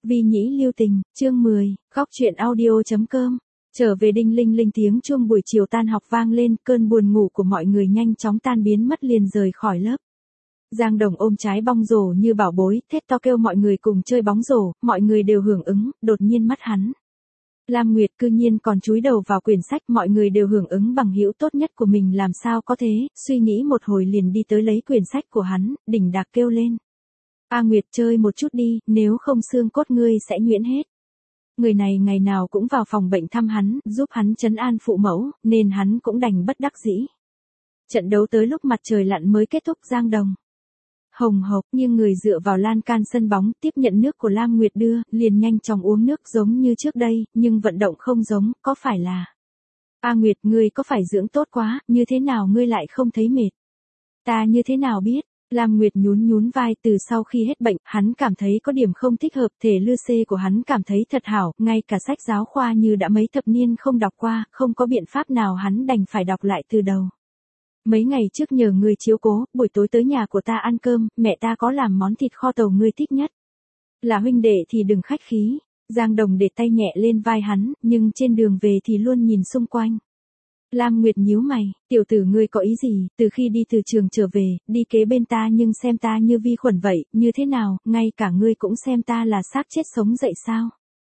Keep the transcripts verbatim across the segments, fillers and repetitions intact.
Vi nhĩ lưu tình, chương mười, góc truyện audio.com. Trở về đinh linh linh tiếng chuông buổi chiều tan học vang lên, cơn buồn ngủ của mọi người nhanh chóng tan biến mất liền rời khỏi lớp. Giang Đồng ôm trái bóng rổ như bảo bối, thét to kêu mọi người cùng chơi bóng rổ, mọi người đều hưởng ứng, đột nhiên mắt hắn. Lam Nguyệt cư nhiên còn chúi đầu vào quyển sách, mọi người đều hưởng ứng bằng hữu tốt nhất của mình làm sao có thế, suy nghĩ một hồi liền đi tới lấy quyển sách của hắn, đỉnh đạc kêu lên. A Nguyệt chơi một chút đi, nếu không xương cốt ngươi sẽ nhuyễn hết. Người này ngày nào cũng vào phòng bệnh thăm hắn, giúp hắn trấn an phụ mẫu, nên hắn cũng đành bất đắc dĩ. Trận đấu tới lúc mặt trời lặn mới kết thúc. Giang Đồng hồng hộc nhưng người dựa vào lan can sân bóng, tiếp nhận nước của Lam Nguyệt đưa, liền nhanh chóng uống nước giống như trước đây, nhưng vận động không giống, có phải là... A Nguyệt, ngươi có phải dưỡng tốt quá, như thế nào ngươi lại không thấy mệt? Ta như thế nào biết? Lam Nguyệt nhún nhún vai, từ sau khi hết bệnh, hắn cảm thấy có điểm không thích hợp, thể lư xê của hắn cảm thấy thật hảo, ngay cả sách giáo khoa như đã mấy thập niên không đọc qua, không có biện pháp nào hắn đành phải đọc lại từ đầu. Mấy ngày trước nhờ ngươi chiếu cố, buổi tối tới nhà của ta ăn cơm, mẹ ta có làm món thịt kho tàu ngươi thích nhất. Là huynh đệ thì đừng khách khí. Giang Đồng để tay nhẹ lên vai hắn, nhưng trên đường về thì luôn nhìn xung quanh. Lam Nguyệt nhíu mày, tiểu tử ngươi có ý gì, từ khi đi từ trường trở về, đi kế bên ta nhưng xem ta như vi khuẩn vậy, như thế nào, ngay cả ngươi cũng xem ta là xác chết sống dậy sao?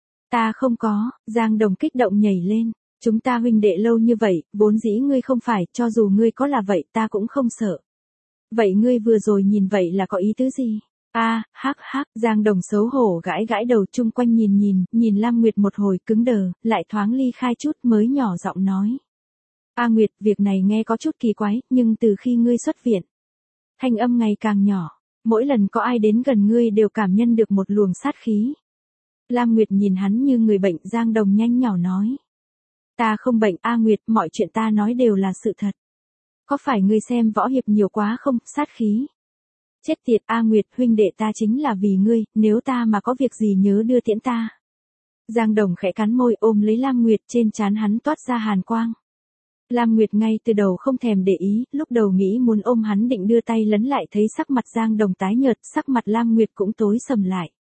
Ta không có. Giang Đồng kích động nhảy lên. Chúng ta huynh đệ lâu như vậy, vốn dĩ ngươi không phải, cho dù ngươi có là vậy ta cũng không sợ. Vậy ngươi vừa rồi nhìn vậy là có ý tứ gì? A, hắc hắc, Giang Đồng xấu hổ gãi gãi đầu, chung quanh nhìn nhìn, nhìn Lam Nguyệt một hồi cứng đờ, lại thoáng ly khai chút mới nhỏ giọng nói. A Nguyệt, việc này nghe có chút kỳ quái, nhưng từ khi ngươi xuất viện, thanh âm ngày càng nhỏ, mỗi lần có ai đến gần ngươi đều cảm nhận được một luồng sát khí. Lam Nguyệt nhìn hắn như người bệnh. Giang Đồng nhanh nhỏ nói. Ta không bệnh, A Nguyệt, mọi chuyện ta nói đều là sự thật. Có phải ngươi xem võ hiệp nhiều quá không, sát khí? Chết tiệt, A Nguyệt, huynh đệ ta chính là vì ngươi, nếu ta mà có việc gì nhớ đưa tiễn ta. Giang Đồng khẽ cắn môi ôm lấy Lam Nguyệt, trên trán hắn toát ra hàn quang. Lam Nguyệt ngay từ đầu không thèm để ý, lúc đầu nghĩ muốn ôm hắn định đưa tay lấn lại thấy sắc mặt Giang Đồng tái nhợt, sắc mặt Lam Nguyệt cũng tối sầm lại.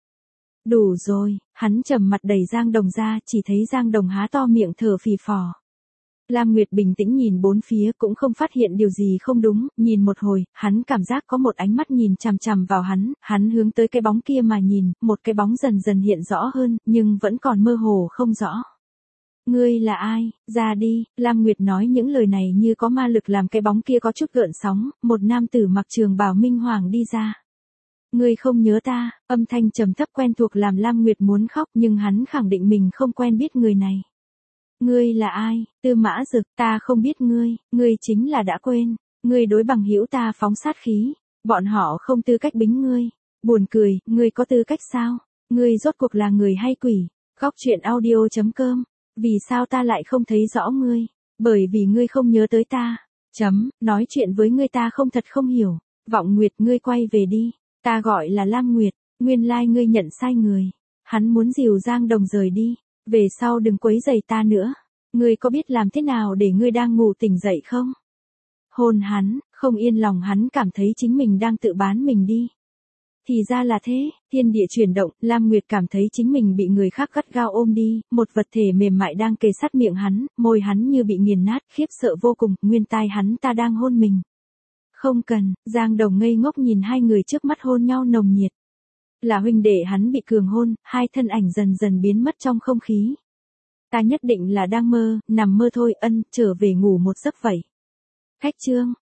Đủ rồi, hắn trầm mặt đẩy Giang Đồng ra, chỉ thấy Giang Đồng há to miệng thở phì phò. Lam Nguyệt bình tĩnh nhìn bốn phía cũng không phát hiện điều gì không đúng, nhìn một hồi, hắn cảm giác có một ánh mắt nhìn chằm chằm vào hắn, hắn hướng tới cái bóng kia mà nhìn, một cái bóng dần dần hiện rõ hơn, nhưng vẫn còn mơ hồ không rõ. Ngươi là ai, ra đi. Lam Nguyệt nói những lời này như có ma lực làm cái bóng kia có chút gợn sóng, một nam tử mặc trường bào minh hoàng đi ra. Ngươi không nhớ ta, âm thanh trầm thấp quen thuộc làm Lam Nguyệt muốn khóc, nhưng hắn khẳng định mình không quen biết người này. Ngươi là ai? Tư Mã Dực, ta không biết ngươi, ngươi chính là đã quên, ngươi đối bằng hữu ta phóng sát khí, bọn họ không tư cách bính ngươi. Buồn cười, ngươi có tư cách sao? Ngươi rốt cuộc là người hay quỷ? Góc truyện audio.com. Vì sao ta lại không thấy rõ ngươi? Bởi vì ngươi không nhớ tới ta. Chấm, nói chuyện với ngươi ta không thật không hiểu. Vọng Nguyệt, ngươi quay về đi. Ta gọi là Lam Nguyệt, nguyên lai like ngươi nhận sai người. Hắn muốn dìu Giang Đồng rời đi. Về sau đừng quấy rầy ta nữa. Ngươi có biết làm thế nào để ngươi đang ngủ tỉnh dậy không? Hôn hắn, không yên lòng hắn cảm thấy chính mình đang tự bán mình đi. Thì ra là thế, thiên địa chuyển động, Lam Nguyệt cảm thấy chính mình bị người khác gắt gao ôm đi, một vật thể mềm mại đang kề sát miệng hắn, môi hắn như bị nghiền nát, khiếp sợ vô cùng, nguyên tai hắn ta đang hôn mình. Không cần. Giang Đồng ngây ngốc nhìn hai người trước mắt hôn nhau nồng nhiệt. Là huynh đệ hắn bị cường hôn, hai thân ảnh dần dần biến mất trong không khí. Ta nhất định là đang mơ, nằm mơ thôi, ân, trở về ngủ một giấc vậy. Khách chương.